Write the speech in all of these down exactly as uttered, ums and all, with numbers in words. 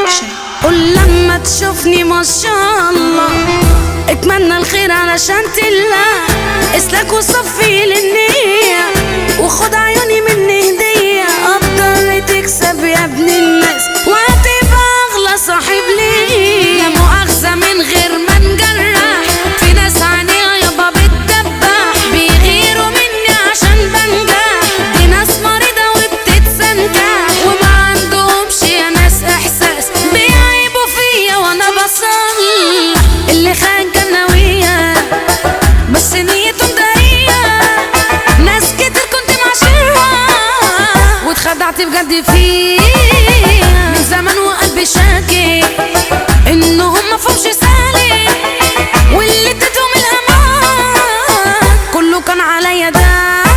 برودكشن. قول لما تشوفني ما شاء الله اتمنى الخير علشان تلا اسلك وصفي للنية وخد عيوني مني هدية قدر تكسب يا ابن الناس وهتبقى اغلى صاحب ليا. لا مؤاخذة من غير ما نجرح في ناس عينيها يابا بتدبح بيغيروا مني عشان بنجح دي ناس مريضة وبتتسنكح وما عندهمش يا ناس احساس بيعيبوا فيا وانا بصلح اللي خان جناوية بس نيتهم دارية ناس كتير كنت معاشرها واتخدعت بجد فيها من زمان وقلبي شاكي انهم مفهومش سالك واللي اديتهم الامان كله كان عليا داعي.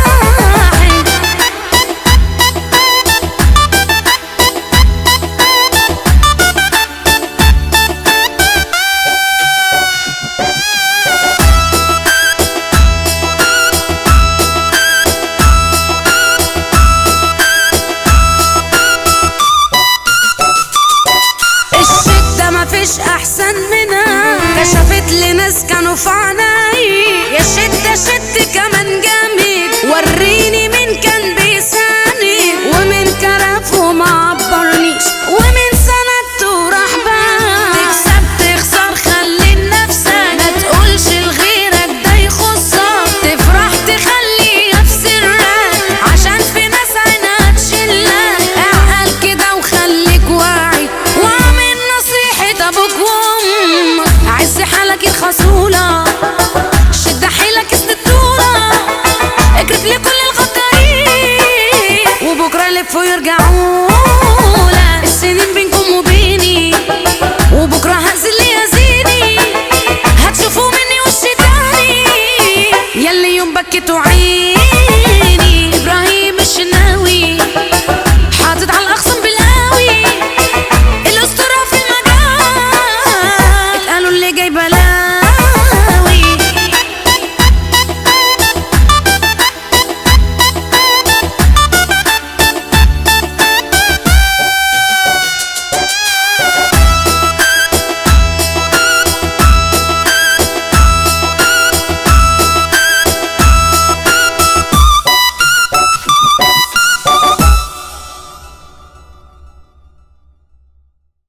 مفيش احسن منها كشفت لناس كانوا في عناي يا شدة شد كمان جامد وريني مين كان بيساند ومن كرف وما عبرنيش ومن سندته راح بان تكسب تخسر خلي لنفسك ما تقولش لغيرك ده يخصك تفرح تخليها في سرك عشان في ناس عينها تشلك اعقل كده وخليك واعي واعمل نصيحة ابوك وامك عز حالك الخصولة شد حيلك استطولة اكرف لكل الغدارين وبكرة يلفوا يرجعوا